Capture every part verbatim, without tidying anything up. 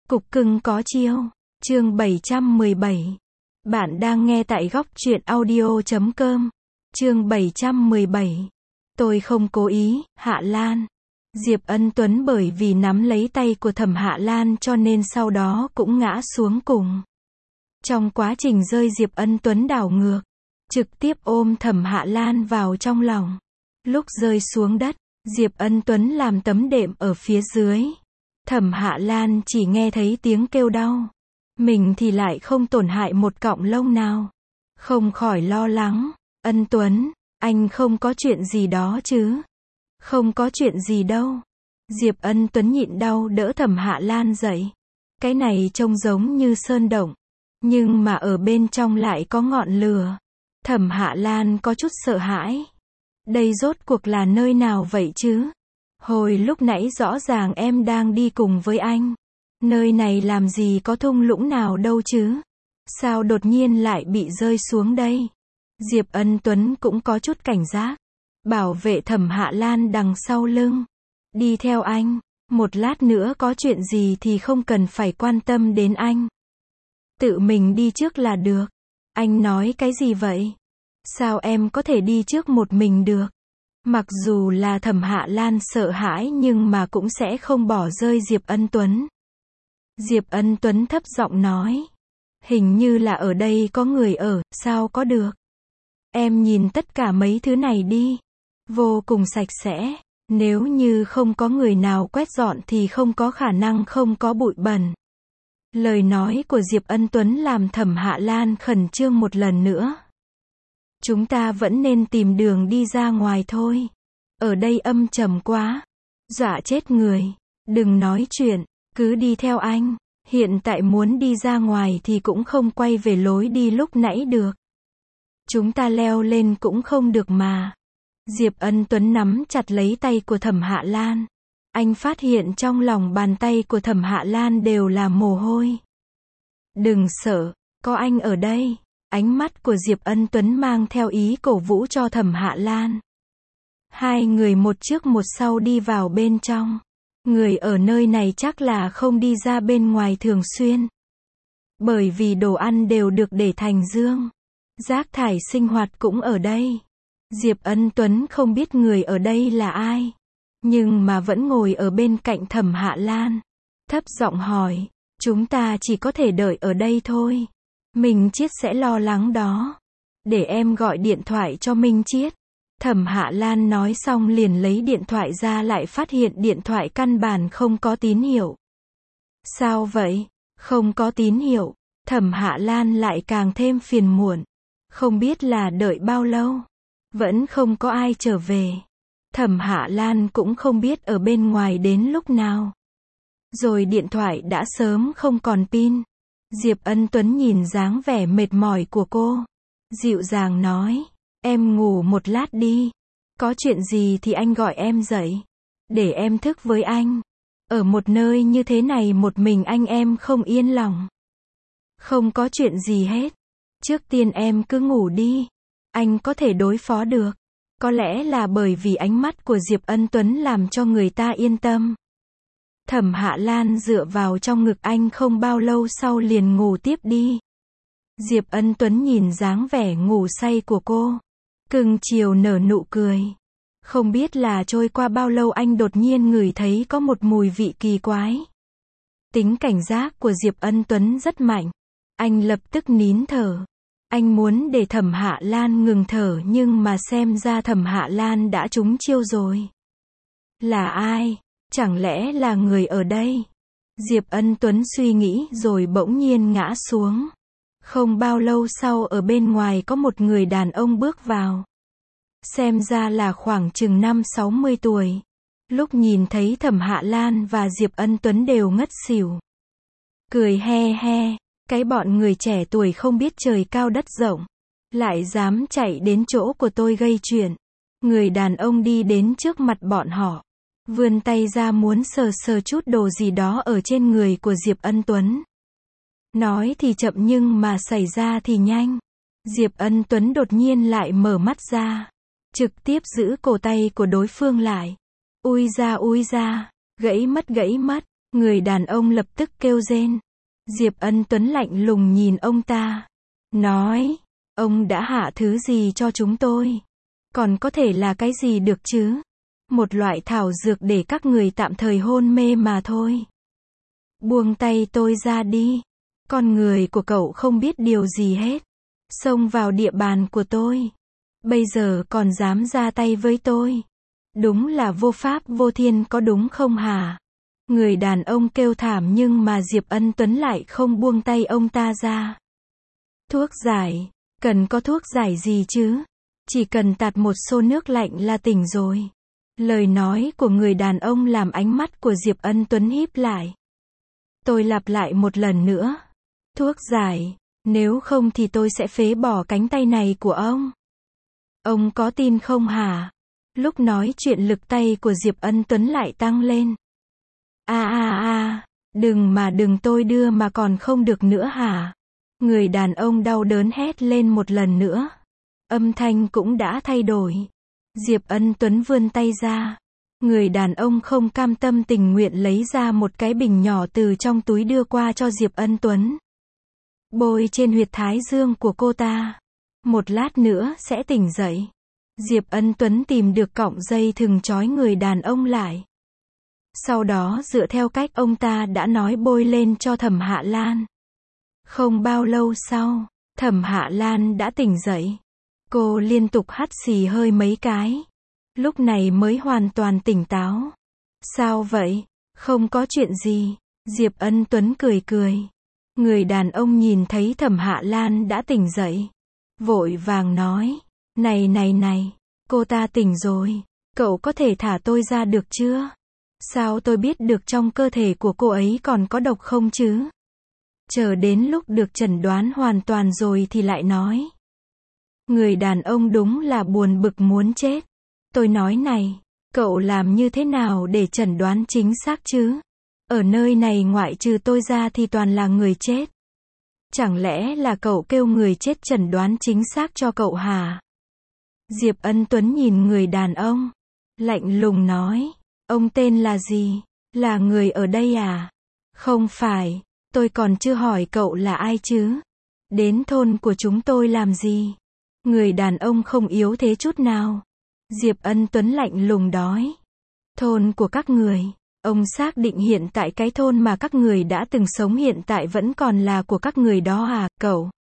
Cục cưng có chiêu. Chương bảy trăm mười bảy. Bạn đang nghe tại góc truyện audio chấm com. Chương bảy trăm mười bảy. Tôi không cố ý, Hạ Lan. Diệp Ân Tuấn bởi vì nắm lấy tay của Thẩm Hạ Lan cho nên sau đó cũng ngã xuống cùng. Trong quá trình rơi Diệp Ân Tuấn đảo ngược, trực tiếp ôm Thẩm Hạ Lan vào trong lòng. Lúc rơi xuống đất, Diệp Ân Tuấn làm tấm đệm ở phía dưới. Thẩm Hạ Lan chỉ nghe thấy tiếng kêu đau. Mình thì lại không tổn hại một cọng lông nào. Không khỏi lo lắng. Ân Tuấn, anh không có chuyện gì đó chứ? Không có chuyện gì đâu. Diệp Ân Tuấn nhịn đau đỡ Thẩm Hạ Lan dậy. Cái này trông giống như sơn động, nhưng mà ở bên trong lại có ngọn lửa. Thẩm Hạ Lan có chút sợ hãi. Đây rốt cuộc là nơi nào vậy chứ? Hồi lúc nãy rõ ràng em đang đi cùng với anh. Nơi này làm gì có thung lũng nào đâu chứ? Sao đột nhiên lại bị rơi xuống đây? Diệp Ân Tuấn cũng có chút cảnh giác. Bảo vệ Thẩm Hạ Lan đằng sau lưng. Đi theo anh. Một lát nữa có chuyện gì thì không cần phải quan tâm đến anh. Tự mình đi trước là được. Anh nói cái gì vậy? Sao em có thể đi trước một mình được? Mặc dù là Thẩm Hạ Lan sợ hãi nhưng mà cũng sẽ không bỏ rơi Diệp Ân Tuấn. Diệp Ân Tuấn thấp giọng nói. Hình như là ở đây có người ở, sao có được? Em nhìn tất cả mấy thứ này đi. Vô cùng sạch sẽ. Nếu như không có người nào quét dọn thì không có khả năng không có bụi bẩn. Lời nói của Diệp Ân Tuấn làm Thẩm Hạ Lan khẩn trương một lần nữa. Chúng ta vẫn nên tìm đường đi ra ngoài thôi. Ở đây âm trầm quá. Dọa chết người. Đừng nói chuyện. Cứ đi theo anh. Hiện tại muốn đi ra ngoài thì cũng không quay về lối đi lúc nãy được. Chúng ta leo lên cũng không được mà. Diệp Ân Tuấn nắm chặt lấy tay của Thẩm Hạ Lan. Anh phát hiện trong lòng bàn tay của Thẩm Hạ Lan đều là mồ hôi. Đừng sợ. Có anh ở đây. Ánh mắt của Diệp Ân Tuấn mang theo ý cổ vũ cho Thẩm Hạ Lan. Hai người một trước một sau đi vào bên trong. Người ở nơi này chắc là không đi ra bên ngoài thường xuyên. Bởi vì đồ ăn đều được để thành dương. Rác thải sinh hoạt cũng ở đây. Diệp Ân Tuấn không biết người ở đây là ai. Nhưng mà vẫn ngồi ở bên cạnh Thẩm Hạ Lan. Thấp giọng hỏi. Chúng ta chỉ có thể đợi ở đây thôi. Minh Chiết sẽ lo lắng đó. Để em gọi điện thoại cho Minh Chiết. Thẩm Hạ Lan nói xong liền lấy điện thoại ra lại phát hiện điện thoại căn bản không có tín hiệu. Sao vậy? Không có tín hiệu. Thẩm Hạ Lan lại càng thêm phiền muộn. Không biết là đợi bao lâu. Vẫn không có ai trở về. Thẩm Hạ Lan cũng không biết ở bên ngoài đến lúc nào. Rồi điện thoại đã sớm không còn pin. Diệp Ân Tuấn nhìn dáng vẻ mệt mỏi của cô. Dịu dàng nói. Em ngủ một lát đi. Có chuyện gì thì anh gọi em dậy. Để em thức với anh. Ở một nơi như thế này một mình anh em không yên lòng. Không có chuyện gì hết. Trước tiên em cứ ngủ đi. Anh có thể đối phó được. Có lẽ là bởi vì ánh mắt của Diệp Ân Tuấn làm cho người ta yên tâm. Thẩm Hạ Lan dựa vào trong ngực anh không bao lâu sau liền ngủ tiếp đi. Diệp Ân Tuấn nhìn dáng vẻ ngủ say của cô. Cưng chiều nở nụ cười. Không biết là trôi qua bao lâu anh đột nhiên ngửi thấy có một mùi vị kỳ quái. Tính cảnh giác của Diệp Ân Tuấn rất mạnh. Anh lập tức nín thở. Anh muốn để Thẩm Hạ Lan ngừng thở nhưng mà xem ra Thẩm Hạ Lan đã trúng chiêu rồi. Là ai? Chẳng lẽ là người ở đây? Diệp Ân Tuấn suy nghĩ rồi bỗng nhiên ngã xuống. Không bao lâu sau ở bên ngoài có một người đàn ông bước vào. Xem ra là khoảng chừng năm sáu mươi tuổi. Lúc nhìn thấy Thẩm Hạ Lan và Diệp Ân Tuấn đều ngất xỉu. Cười he he. Cái bọn người trẻ tuổi không biết trời cao đất rộng. Lại dám chạy đến chỗ của tôi gây chuyện. Người đàn ông đi đến trước mặt bọn họ. Vươn tay ra muốn sờ sờ chút đồ gì đó ở trên người của Diệp Ân Tuấn. Nói thì chậm nhưng mà xảy ra thì nhanh. Diệp Ân Tuấn đột nhiên lại mở mắt ra. Trực tiếp giữ cổ tay của đối phương lại. Ui ra ui ra. Gãy mất gãy mất. Người đàn ông lập tức kêu rên. Diệp Ân Tuấn lạnh lùng nhìn ông ta. Nói, ông đã hạ thứ gì cho chúng tôi? Còn có thể là cái gì được chứ? Một loại thảo dược để các người tạm thời hôn mê mà thôi. Buông tay tôi ra đi. Con người của cậu không biết điều gì hết. Xông vào địa bàn của tôi. Bây giờ còn dám ra tay với tôi. Đúng là vô pháp vô thiên có đúng không hả? Người đàn ông kêu thảm nhưng mà Diệp Ân Tuấn lại không buông tay ông ta ra. Thuốc giải, cần có thuốc giải gì chứ? Chỉ cần tạt một xô nước lạnh là tỉnh rồi. Lời nói của người đàn ông làm ánh mắt của Diệp Ân Tuấn híp lại. Tôi lặp lại một lần nữa. Thuốc giải, nếu không thì tôi sẽ phế bỏ cánh tay này của ông. Ông có tin không hả? Lúc nói chuyện lực tay của Diệp Ân Tuấn lại tăng lên. A a a, đừng mà đừng tôi đưa mà còn không được nữa hả? Người đàn ông đau đớn hét lên một lần nữa. Âm thanh cũng đã thay đổi. Diệp Ân Tuấn vươn tay ra. Người đàn ông không cam tâm tình nguyện lấy ra một cái bình nhỏ từ trong túi đưa qua cho Diệp Ân Tuấn. Bôi trên huyệt thái dương của cô ta. Một lát nữa sẽ tỉnh dậy. Diệp Ân Tuấn tìm được cọng dây thừng trói người đàn ông lại. Sau đó dựa theo cách ông ta đã nói bôi lên cho Thẩm Hạ Lan. Không bao lâu sau, Thẩm Hạ Lan đã tỉnh dậy. Cô liên tục hắt xì hơi mấy cái. Lúc này mới hoàn toàn tỉnh táo. Sao vậy? Không có chuyện gì. Diệp Ân Tuấn cười cười. Người đàn ông nhìn thấy Thẩm Hạ Lan đã tỉnh dậy. Vội vàng nói. Này này này, cô ta tỉnh rồi. Cậu có thể thả tôi ra được chưa? Sao tôi biết được trong cơ thể của cô ấy còn có độc không chứ? Chờ đến lúc được chẩn đoán hoàn toàn rồi thì lại nói. Người đàn ông đúng là buồn bực muốn chết. Tôi nói này, cậu làm như thế nào để chẩn đoán chính xác chứ? Ở nơi này ngoại trừ tôi ra thì toàn là người chết. Chẳng lẽ là cậu kêu người chết chẩn đoán chính xác cho cậu hả? Diệp Ân Tuấn nhìn người đàn ông, lạnh lùng nói. Ông tên là gì? Là người ở đây à? Không phải, tôi còn chưa hỏi cậu là ai chứ? Đến thôn của chúng tôi làm gì? Người đàn ông không yếu thế chút nào. Diệp Ân Tuấn lạnh lùng nói. Thôn của các người. Ông xác định hiện tại cái thôn mà các người đã từng sống hiện tại vẫn còn là của các người đó à, cậu?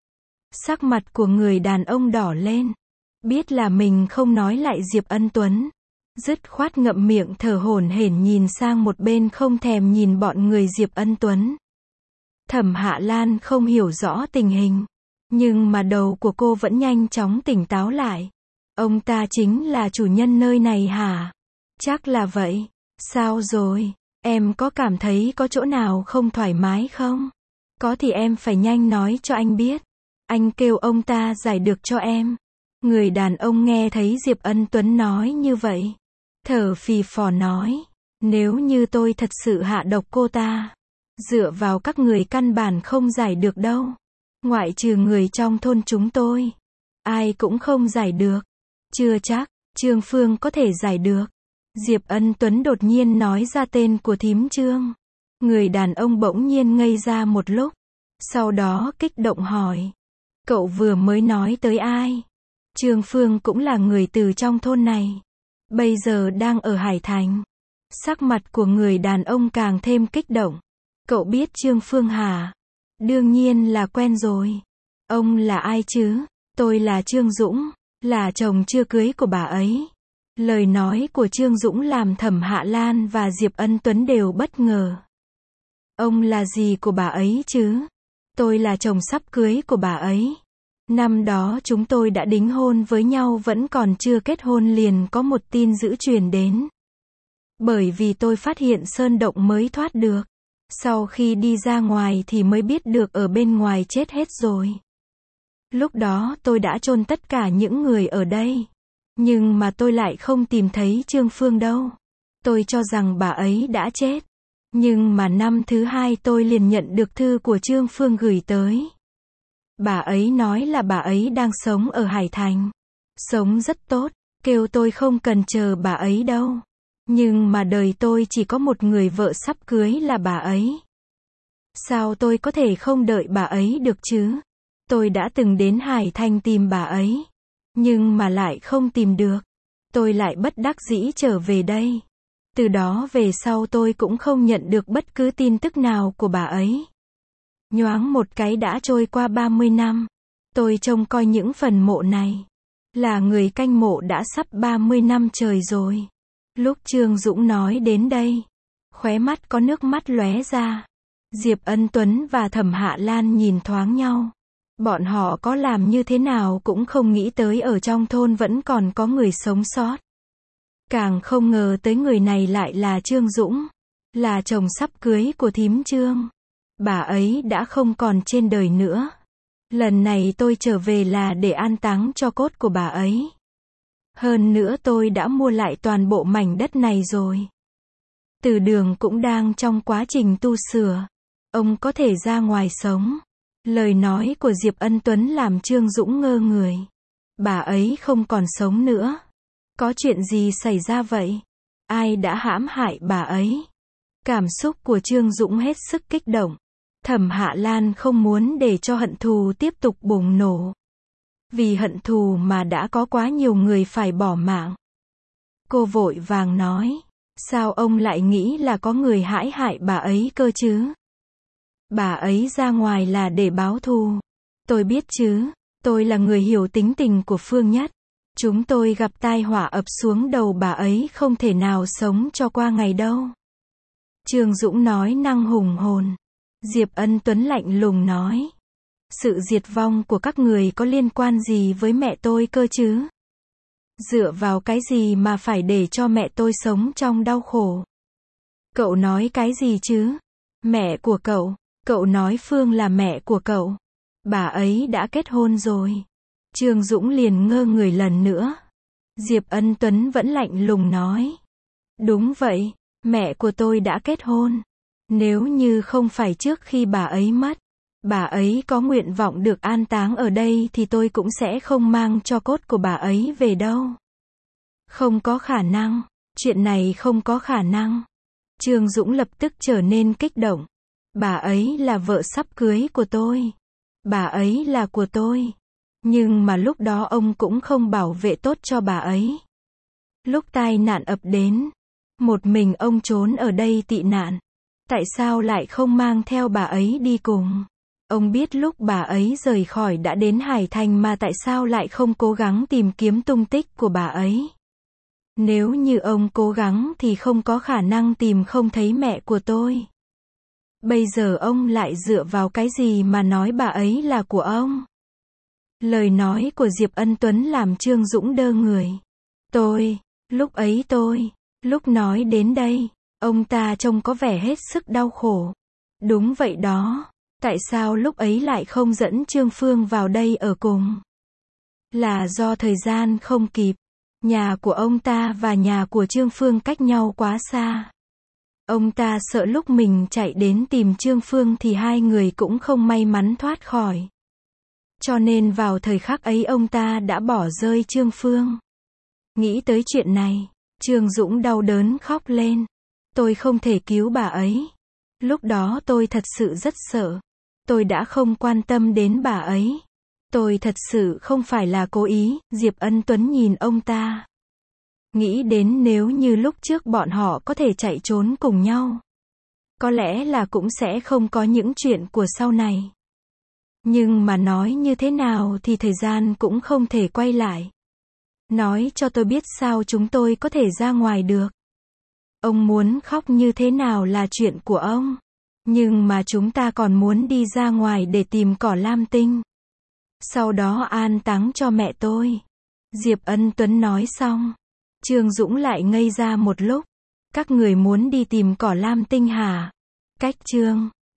Sắc mặt của người đàn ông đỏ lên. Biết là mình không nói lại Diệp Ân Tuấn. Dứt khoát ngậm miệng thở hổn hển nhìn sang một bên không thèm nhìn bọn người Diệp Ân Tuấn. Thẩm Hạ Lan không hiểu rõ tình hình. Nhưng mà đầu của cô vẫn nhanh chóng tỉnh táo lại. Ông ta chính là chủ nhân nơi này hả? Chắc là vậy. Sao rồi? Em có cảm thấy có chỗ nào không thoải mái không? Có thì em phải nhanh nói cho anh biết. Anh kêu ông ta giải được cho em. Người đàn ông nghe thấy Diệp Ân Tuấn nói như vậy. Thở phì phò nói. Nếu như tôi thật sự hạ độc cô ta. Dựa vào các người căn bản không giải được đâu. Ngoại trừ người trong thôn chúng tôi. Ai cũng không giải được. Chưa chắc, Trương Phương có thể giải được. Diệp Ân Tuấn đột nhiên nói ra tên của thím Trương. Người đàn ông bỗng nhiên ngây ra một lúc. Sau đó kích động hỏi. Cậu vừa mới nói tới ai? Trương Phương cũng là người từ trong thôn này. Bây giờ đang ở Hải Thành. Sắc mặt của người đàn ông càng thêm kích động. Cậu biết Trương Phương hả? Đương nhiên là quen rồi. Ông là ai chứ? Tôi là Trương Dũng, là chồng chưa cưới của bà ấy. Lời nói của Trương Dũng làm Thẩm Hạ Lan và Diệp Ân Tuấn đều bất ngờ. Ông là gì của bà ấy chứ? Tôi là chồng sắp cưới của bà ấy. Năm đó chúng tôi đã đính hôn với nhau vẫn còn chưa kết hôn liền có một tin dữ truyền đến. Bởi vì tôi phát hiện sơn động mới thoát được. Sau khi đi ra ngoài thì mới biết được ở bên ngoài chết hết rồi. Lúc đó tôi đã chôn tất cả những người ở đây. Nhưng mà tôi lại không tìm thấy Trương Phương đâu. Tôi cho rằng bà ấy đã chết. Nhưng mà năm thứ hai tôi liền nhận được thư của Trương Phương gửi tới. Bà ấy nói là bà ấy đang sống ở Hải Thành. Sống rất tốt, kêu tôi không cần chờ bà ấy đâu. Nhưng mà đời tôi chỉ có một người vợ sắp cưới là bà ấy. Sao tôi có thể không đợi bà ấy được chứ? Tôi đã từng đến Hải Thành tìm bà ấy. Nhưng mà lại không tìm được. Tôi lại bất đắc dĩ trở về đây. Từ đó về sau tôi cũng không nhận được bất cứ tin tức nào của bà ấy. Nhoáng một cái đã trôi qua ba mươi năm. Tôi trông coi những phần mộ này. Là người canh mộ đã sắp ba mươi năm trời rồi. Lúc Trương Dũng nói đến đây, khóe mắt có nước mắt lóe ra. Diệp Ân Tuấn và Thẩm Hạ Lan nhìn thoáng nhau. Bọn họ có làm như thế nào cũng không nghĩ tới ở trong thôn vẫn còn có người sống sót. Càng không ngờ tới người này lại là Trương Dũng, là chồng sắp cưới của thím Trương. Bà ấy đã không còn trên đời nữa. Lần này tôi trở về là để an táng cho cốt của bà ấy. Hơn nữa tôi đã mua lại toàn bộ mảnh đất này rồi. Từ Đường cũng đang trong quá trình tu sửa. Ông có thể ra ngoài sống. Lời nói của Diệp Ân Tuấn làm Trương Dũng ngơ người. Bà ấy không còn sống nữa. Có chuyện gì xảy ra vậy? Ai đã hãm hại bà ấy? Cảm xúc của Trương Dũng hết sức kích động. Thẩm Hạ Lan không muốn để cho hận thù tiếp tục bùng nổ. Vì hận thù mà đã có quá nhiều người phải bỏ mạng. Cô vội vàng nói. Sao ông lại nghĩ là có người hãm hại bà ấy cơ chứ? Bà ấy ra ngoài là để báo thù. Tôi biết chứ. Tôi là người hiểu tính tình của Phương Nhất. Chúng tôi gặp tai họa ập xuống đầu bà ấy không thể nào sống cho qua ngày đâu. Trương Dũng nói năng hùng hồn. Diệp Ân Tuấn lạnh lùng nói. Sự diệt vong của các người có liên quan gì với mẹ tôi cơ chứ? Dựa vào cái gì mà phải để cho mẹ tôi sống trong đau khổ? Cậu nói cái gì chứ? Mẹ của cậu, cậu nói Phương là mẹ của cậu. Bà ấy đã kết hôn rồi. Trương Dũng liền ngơ người lần nữa. Diệp Ân Tuấn vẫn lạnh lùng nói. Đúng vậy, mẹ của tôi đã kết hôn. Nếu như không phải trước khi bà ấy mất, bà ấy có nguyện vọng được an táng ở đây thì tôi cũng sẽ không mang cho cốt của bà ấy về đâu. Không có khả năng, chuyện này không có khả năng. Trương Dũng lập tức trở nên kích động. Bà ấy là vợ sắp cưới của tôi. Bà ấy là của tôi. Nhưng mà lúc đó ông cũng không bảo vệ tốt cho bà ấy. Lúc tai nạn ập đến, một mình ông trốn ở đây tị nạn. Tại sao lại không mang theo bà ấy đi cùng? Ông biết lúc bà ấy rời khỏi đã đến Hải Thành mà tại sao lại không cố gắng tìm kiếm tung tích của bà ấy? Nếu như ông cố gắng thì không có khả năng tìm không thấy mẹ của tôi. Bây giờ ông lại dựa vào cái gì mà nói bà ấy là của ông? Lời nói của Diệp Ân Tuấn làm Trương Dũng đơ người. Tôi, lúc ấy tôi, lúc nói đến đây, ông ta trông có vẻ hết sức đau khổ. Đúng vậy đó. Tại sao lúc ấy lại không dẫn Trương Phương vào đây ở cùng? Là do thời gian không kịp. Nhà của ông ta và nhà của Trương Phương cách nhau quá xa. Ông ta sợ lúc mình chạy đến tìm Trương Phương thì hai người cũng không may mắn thoát khỏi. Cho nên vào thời khắc ấy ông ta đã bỏ rơi Trương Phương. Nghĩ tới chuyện này, Trương Dũng đau đớn khóc lên. Tôi không thể cứu bà ấy. Lúc đó tôi thật sự rất sợ. Tôi đã không quan tâm đến bà ấy. Tôi thật sự không phải là cố ý. Diệp Ân Tuấn nhìn ông ta. Nghĩ đến nếu như lúc trước bọn họ có thể chạy trốn cùng nhau. Có lẽ là cũng sẽ không có những chuyện của sau này. Nhưng mà nói như thế nào thì thời gian cũng không thể quay lại. Nói cho tôi biết sao chúng tôi có thể ra ngoài được. Ông muốn khóc như thế nào là chuyện của ông. Nhưng mà chúng ta còn muốn đi ra ngoài để tìm cỏ lam tinh. Sau đó an táng cho mẹ tôi. Diệp Ân Tuấn nói xong. Trương Dũng lại ngây ra một lúc. Các người muốn đi tìm cỏ lam tinh hả? Cách Trương